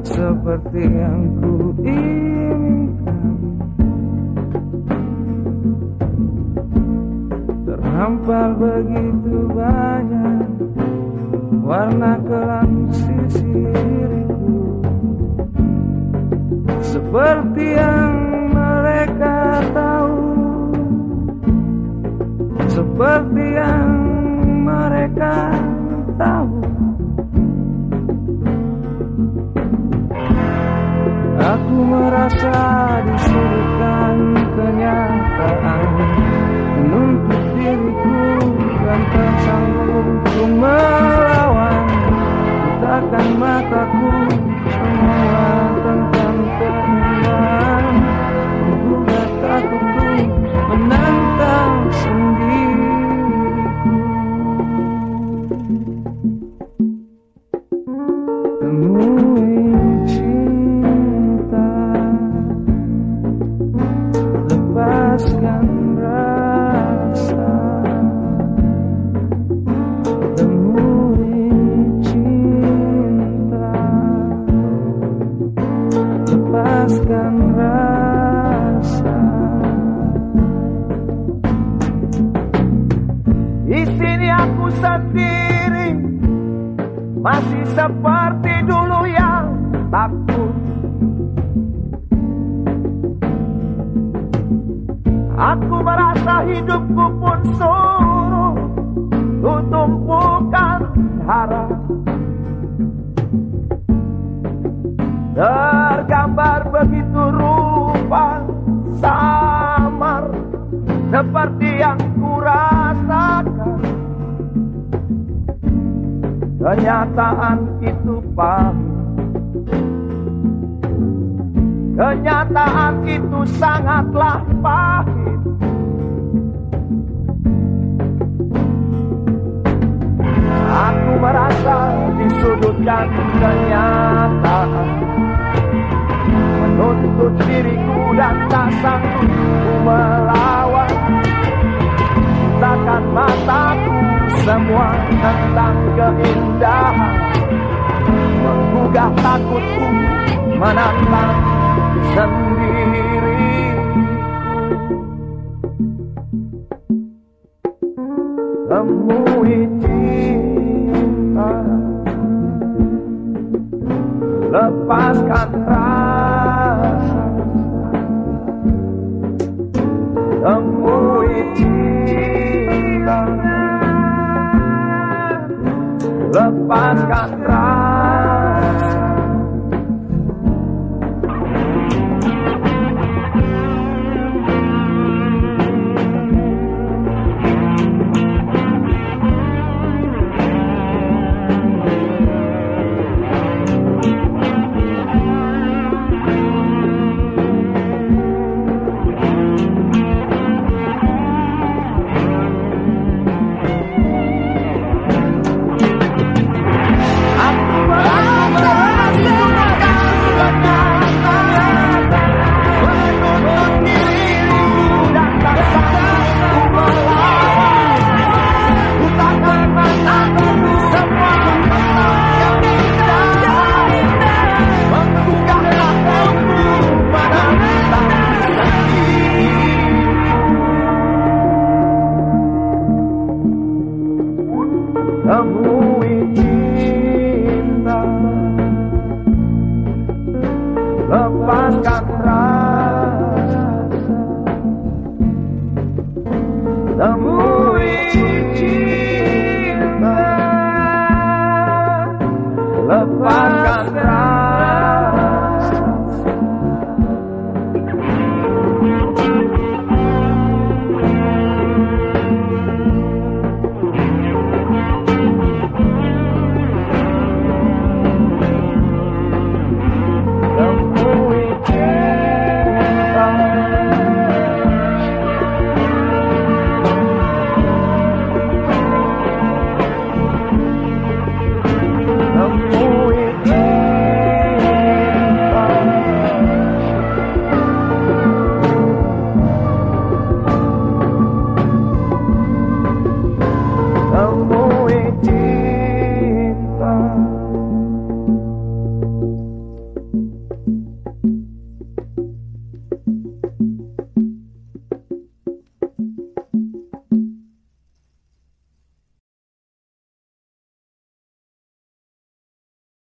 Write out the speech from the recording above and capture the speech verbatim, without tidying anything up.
tak seperti yang ku inginkan. Terhampar begitu banyak warna kelam sisi diriku, seperti yang mereka tahu, seperti yang mereka tahu. Aku merasa disudutkan kenyataan, menuntut diriku dan tak sanggup ku melawan. Butakan mataku semua tentang keindahan, menggugah takutku menantang sendiriku. Temui cinta, lepaskan rasa. Temui cinta, lepaskan rasa. Di sini aku sendiri, masih seperti dulu yang takut. Aku merasa hidupku pun suruh tumpukan harap. Tergambar begitu rupa samar, seperti yang kurasakan. Kenyataan itu pahit, kenyataan itu sangatlah pahit. Aku merasa disudutkan kenyataan, menuntut diriku dan tak sanggup ku melawan. Takkan mataku semua tentang keindahan, menggugah takutku menantang sendiri. Temui cinta, lepaskan rasa. Temui cinta, lepaskan rasa. Temui cinta, lepaskan rasa. Temui cinta, lepaskan